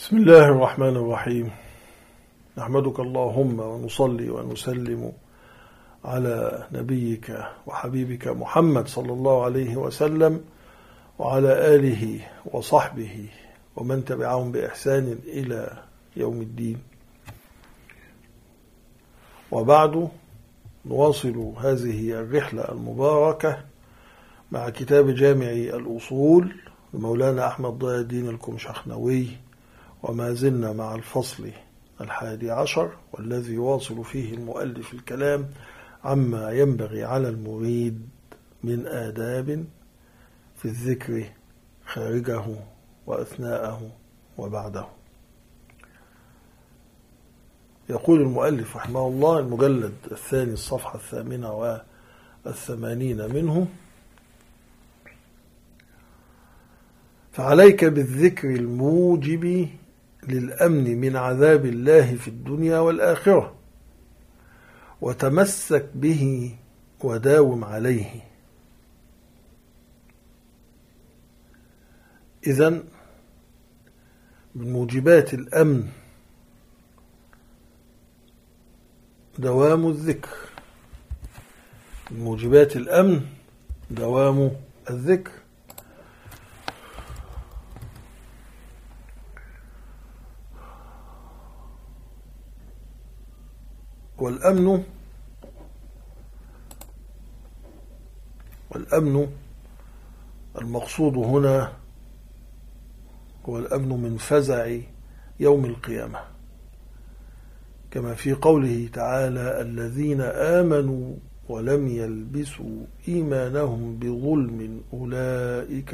بسم الله الرحمن الرحيم. نحمدك اللهم ونصلي ونسلم على نبيك وحبيبك محمد صلى الله عليه وسلم وعلى آله وصحبه ومن تبعهم بإحسان إلى يوم الدين. وبعد، نواصل هذه الرحلة المباركة مع كتاب جامع الأصول لمولانا أحمد ضياء الدين الكمشخنوي، وما زلنا مع الفصل 11 والذي يواصل فيه المؤلف الكلام عما ينبغي على المريد من آداب في الذكر خارجه وأثناءه وبعده. يقول المؤلف رحمه الله، المجلد الثاني الصفحة 88 منه: فعليك بالذكر الموجب للأمن من عذاب الله في الدنيا والآخرة، وتمسك به وداوم عليه. إذن من موجبات الأمن دوام الذكر، من موجبات الأمن دوام الذكر. والأمن المقصود هنا هو الأمن من فزع يوم القيامة، كما في قوله تعالى: الذين آمنوا ولم يلبسوا إيمانهم بظلم أولئك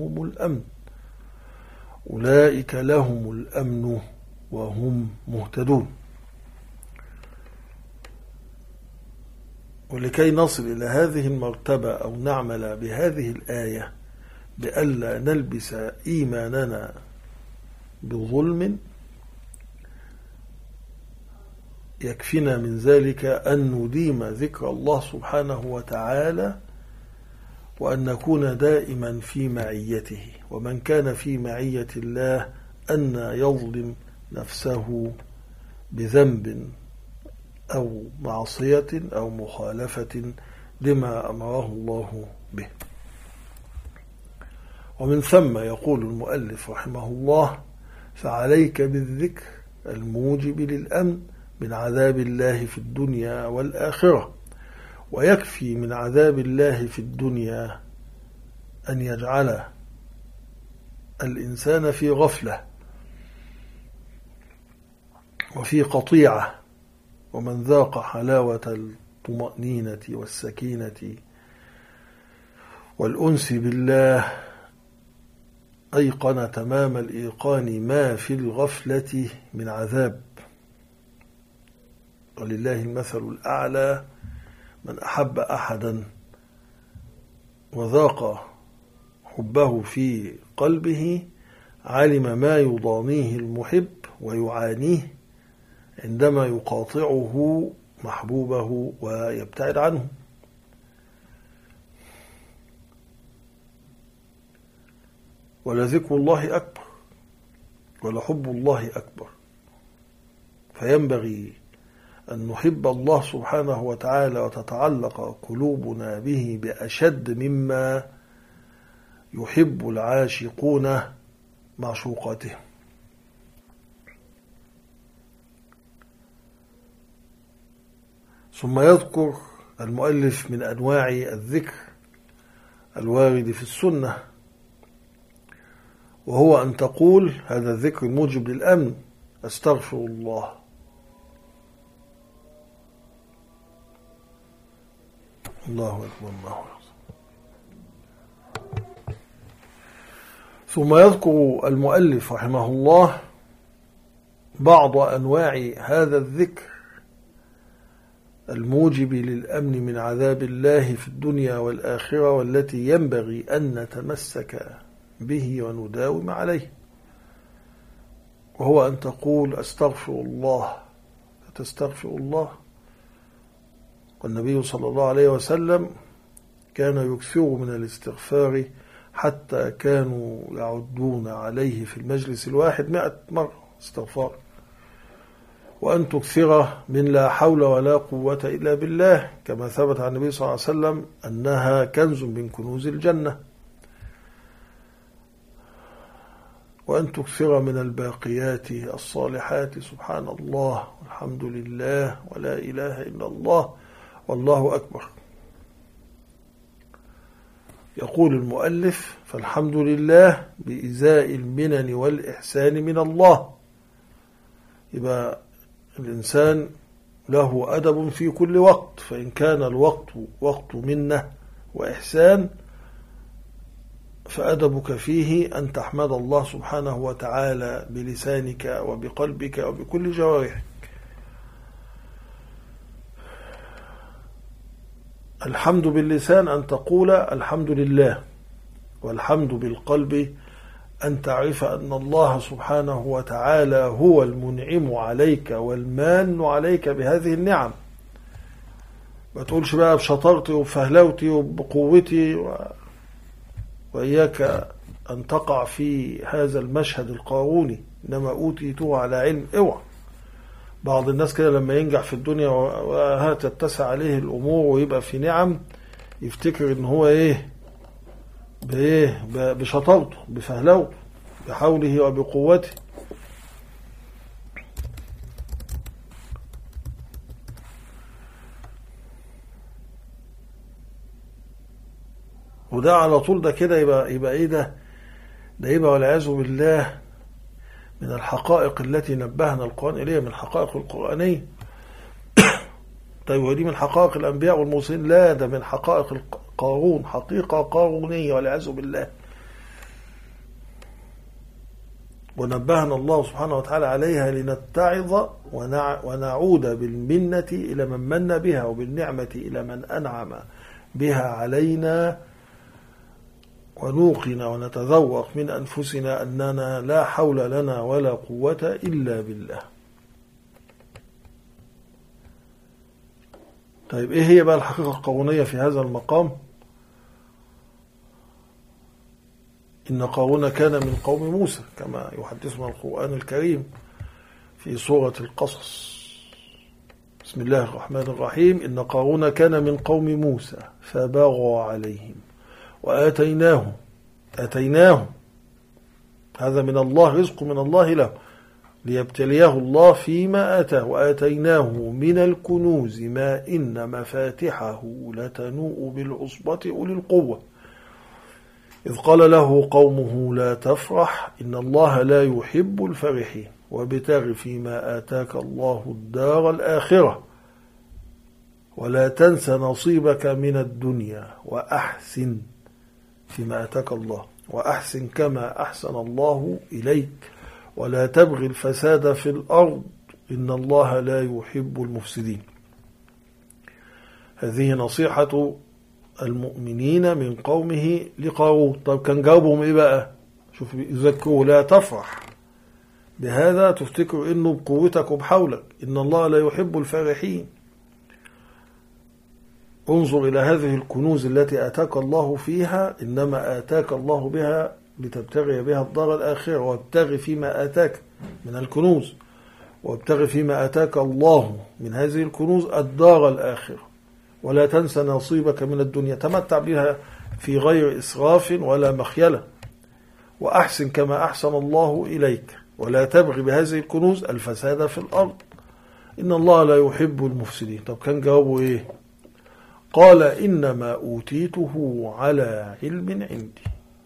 لهم الأمن وهم مهتدون. ولكي نصل إلى هذه المرتبة أو نعمل بهذه الآية بألا نلبس إيماننا بظلم، يكفينا من ذلك أن نديم ذكر الله سبحانه وتعالى، وأن نكون دائما في معيته. ومن كان في معية الله أن يظلم نفسه بذنب أو معصية أو مخالفة لما أمره الله به. ومن ثم يقول المؤلف رحمه الله: فعليك بالذكر الموجب للأمن من عذاب الله في الدنيا والآخرة. ويكفي من عذاب الله في الدنيا أن يجعل الإنسان في غفلة وفي قطيعة. ومن ذاق حلاوة الطمأنينة والسكينة والأنس بالله أيقن تمام الإيقان ما في الغفلة من عذاب. ولله المثل الأعلى: من أحب أحدا وذاق حبه في قلبه علم ما يضانيه المحب ويعانيه عندما يقاطعه محبوبه ويبتعد عنه. ولذكر الله أكبر ولحب الله أكبر. فينبغي أن نحب الله سبحانه وتعالى وتتعلق قلوبنا به بأشد مما يحب العاشقون معشوقاتهم. ثم يذكر المؤلف من أنواع الذكر الوارد في السنة، وهو أن تقول هذا الذكر الموجب للأمن: أستغفر الله، الله أكبر، الله أكبر. ثم يذكر المؤلف رحمه الله بعض أنواع هذا الذكر الموجب للأمن من عذاب الله في الدنيا والآخرة، والتي ينبغي أن نتمسك به ونداوم عليه. وهو أن تقول: أستغفر الله، فتستغفر الله. والنبي صلى الله عليه وسلم كان يكثر من الاستغفار حتى كانوا يعدون عليه في المجلس الواحد 100 مرة. استغفار. وأن تكثر من لا حول ولا قوة إلا بالله، كما ثبت عن النبي صلى الله عليه وسلم أنها كنز من كنوز الجنة. وأن تكثر من الباقيات الصالحات، سبحان الله والحمد لله ولا إله إلا الله والله أكبر. يقول المؤلف: فالحمد لله بإزاء المنن والإحسان من الله. يبقى الإنسان له أدب في كل وقت، فإن كان الوقت وقت منة وإحسان فأدبك فيه أن تحمد الله سبحانه وتعالى بلسانك وبقلبك وبكل جوارحك. الحمد باللسان أن تقول الحمد لله، والحمد بالقلب أن تعرف أن الله سبحانه وتعالى هو المنعم عليك والمان عليك بهذه النعم. ما تقولش بقى بشطارتي وبفهلوتي وبقوتي وإياك أن تقع في هذا المشهد القاروني، إنما أوتيته على علم. اوعى. بعض الناس كده لما ينجح في الدنيا وتتسع عليه الأمور ويبقى في نعم يفتكر إن هو بشطارته بفهلوته بحوله وبقوته. وده على طول ده كده يبقى ايه ده يبقى والعياذ بالله من الحقائق التي نبهنا القرآن إليها، من الحقائق القرآنية. طيب ودي من حقائق الأنبياء والمرسلين؟ لا، ده من حقائق قارون، حقيقة قارونية والعياذ بالله. ونبهنا الله سبحانه وتعالى عليها لنتعظ ونعود بالمنة إلى من من بها، وبالنعمة إلى من أنعم بها علينا، ونوقن ونتذوق من أنفسنا أننا لا حول لنا ولا قوة إلا بالله. طيب إيه هي بقى الحقيقة القارونية في هذا المقام؟ إن قارون كان من قوم موسى كما يحدثنا القرآن الكريم في سورة القصص. بسم الله الرحمن الرحيم: إن قارون كان من قوم موسى فبغى عليهم وآتيناه هذا من الله، رزق من الله له ليبتليه الله فيما آتاه. وآتيناه من الكنوز ما إن مفاتحه لتنوء بالعصبة أولي القوة إذ قال له قومه لا تفرح إن الله لا يحب الفرحين وابتغ فيما آتاك الله الدار الآخرة ولا تنس نصيبك من الدنيا وأحسن فيما آتاك الله وأحسن كما أحسن الله إليك ولا تبغي الفساد في الأرض إن الله لا يحب المفسدين. هذه نصيحة المؤمنين من قومه لقارون. طيب كان جاوبهم إيه بقى؟ شوف، يذكروا لا تفرح بهذا، تفتكر إنه بقوتك وبحولك، إن الله لا يحب الفرحين. انظر إلى هذه الكنوز التي آتاك الله فيها، إنما آتاك الله بها لتبتغي بها الدار الآخرة، وابتغي فيما آتاك من الكنوز، وابتغي فيما آتاك الله من هذه الكنوز الدار الآخرة ولا تنسى نصيبك من الدنيا، تمتع بها في غير إسراف ولا مخيلة، وأحسن كما أحسن الله إليك ولا تبغي بهذه الكنوز الفساد في الأرض إن الله لا يحب المفسدين. طب كان جوابه إيه؟ قال إنما أوتيته على علم عندي.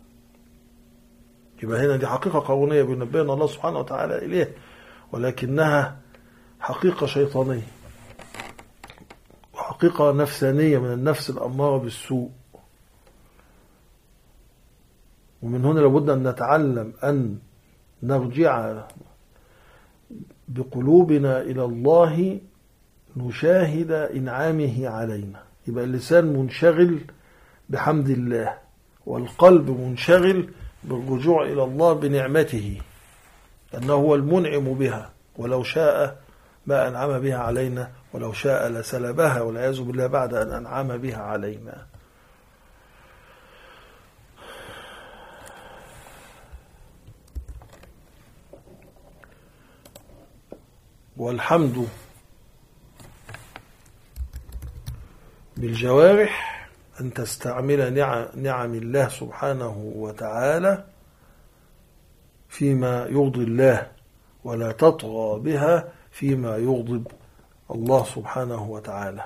يبقى هنا دي حقيقة قارونية بينبهنا الله سبحانه وتعالى إليه، ولكنها حقيقة شيطانية وحقيقة نفسانية من النفس الأمارة بالسوء. ومن هنا لابد أن نتعلم أن نرجع بقلوبنا إلى الله نشاهد إنعامه علينا. يبقى اللسان منشغل بحمد الله، والقلب منشغل بالرجوع إلى الله بنعمته أنه هو المنعم بها، ولو شاء ما أنعم بها علينا، ولو شاء لسلبها والعياذ بالله بعد أن أنعم بها علينا. والحمد بالجوارح أن تستعمل نعم الله سبحانه وتعالى فيما يرضي الله، ولا تطغى بها فيما يغضب الله سبحانه وتعالى.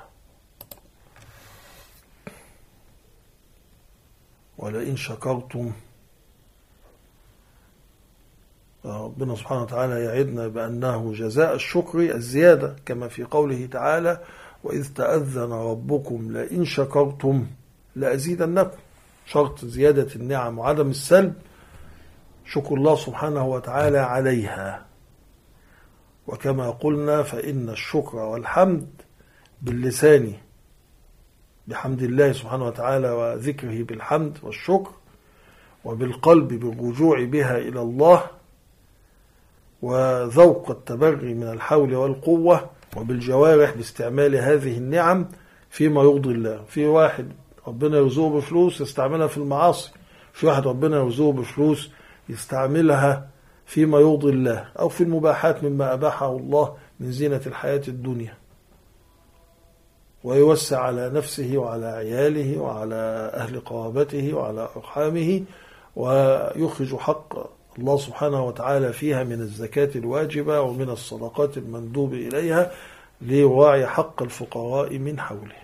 ولئن شكرتم، ربنا سبحانه وتعالى يعدنا بأنه جزاء الشكر الزيادة، كما في قوله تعالى: وإذ تأذن ربكم لئن شكرتم لأزيدنكم. شرط زيادة النعم وعدم السلب شكر الله سبحانه وتعالى عليها. وكما قلنا فإن الشكر والحمد باللسان بحمد الله سبحانه وتعالى وذكره بالحمد والشكر، وبالقلب بالرجوع بها إلى الله وذوق التبري من الحول والقوة، وبالجوارح باستعمال هذه النعم فيما يرضي الله. في واحد ربنا يرزقه بفلوس يستعملها في المعاصي، في واحد ربنا يرزقه بفلوس يستعملها فيما يرضي الله أو في المباحات مما أباحه الله من زينة الحياة الدنيا، ويوسع على نفسه وعلى عياله وعلى أهل قرابته وعلى أرحامه، ويخرج حق الله سبحانه وتعالى فيها من الزكاة الواجبة ومن الصدقات المندوب إليها ليراعي حق الفقراء من حوله.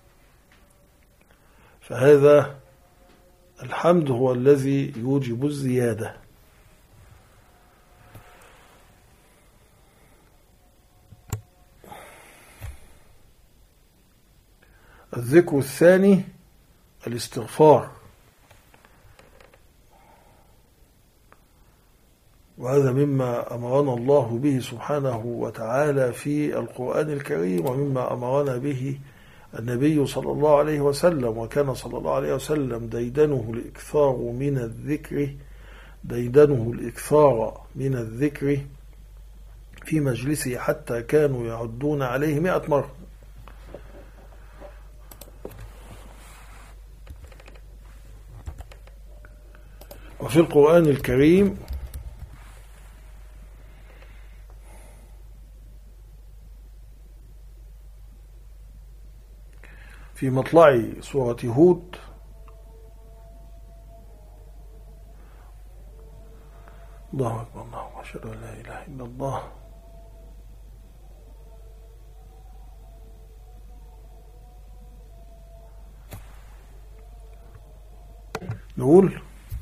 فهذا الحمد هو الذي يوجب الزيادة. الذكر الثاني الاستغفار، وهذا مما أمرنا الله به سبحانه وتعالى في القرآن الكريم، ومما أمرنا به النبي صلى الله عليه وسلم. وكان صلى الله عليه وسلم ديدنه الإكثار من الذكر في مجلسه حتى كانوا يعدون عليه 100 مرة. وفي القرآن الكريم في مطلع سورة هود الله أكبر الله وأشهد أن لا إله إلا الله نقول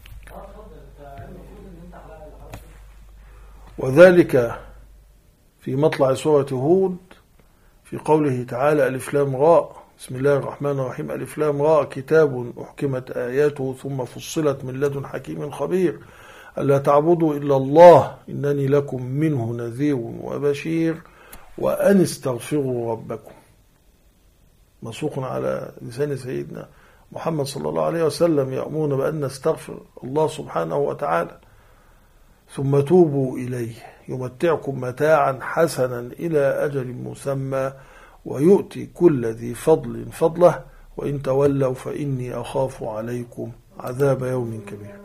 وذلك في مطلع سورة هود في قوله تعالى: ألف لام راء بسم الله الرحمن الرحيم ألف لام راء كتاب أحكمت آياته ثم فصلت من لدن حكيم خبير ألا تعبدوا إلا الله إنني لكم منه نذير وبشير وأن استغفروا ربكم. مسوق على لسان سيدنا محمد صلى الله عليه وسلم يأمرون بأن نستغفر الله سبحانه وتعالى، ثم توبوا إليه يمتعكم متاعا حسنا إلى أجل مسمى ويؤتي كل ذي فضل فضله وإن تولوا فإني أخاف عليكم عذاب يوم كبير.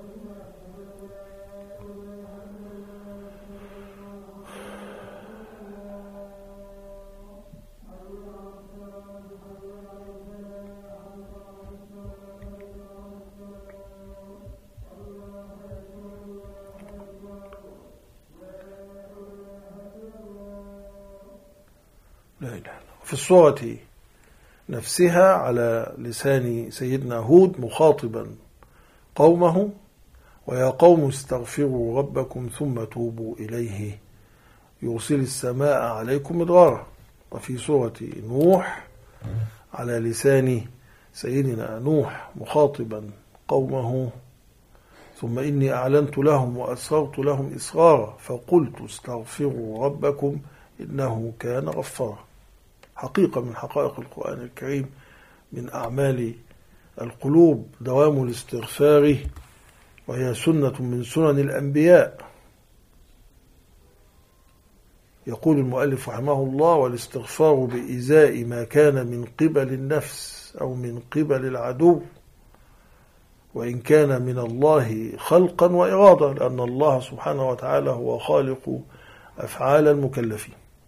لا إله إلا الله. في السورة نفسها على لسان سيدنا هود مخاطبا قومه: ويا قوم استغفروا ربكم ثم توبوا إليه يرسل السماء عليكم مدرارا. وفي سورة نوح على لسان سيدنا نوح مخاطبا قومه: ثم إني أعلنت لهم وأسررت لهم إسرارا فقلت استغفروا ربكم إنه كان غفارا. حقيقة من حقائق القرآن الكريم من أعمال القلوب دوام الاستغفار، وهي سنة من سنن الأنبياء. يقول المؤلف رحمه الله: والاستغفار بإزاء ما كان من قبل النفس أو من قبل العدو، وإن كان من الله خلقا وإرادة، لأن الله سبحانه وتعالى هو خالق أفعال المكلفين.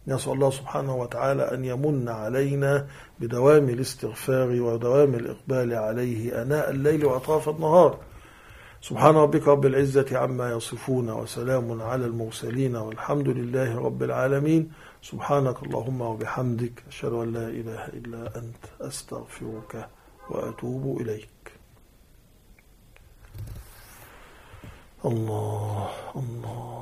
نسأل الله سبحانه وتعالى أن يمن علينا بدوام الاستغفار ودوام الإقبال عليه آناء الليل وأطراف النهار. سبحان ربك رب العزة عما يصفون، وسلام على المرسلين، والحمد لله رب العالمين. سبحانك اللهم وبحمدك، أشهد أن لا إله إلا أنت، أستغفرك وأتوب إليك. الله الله.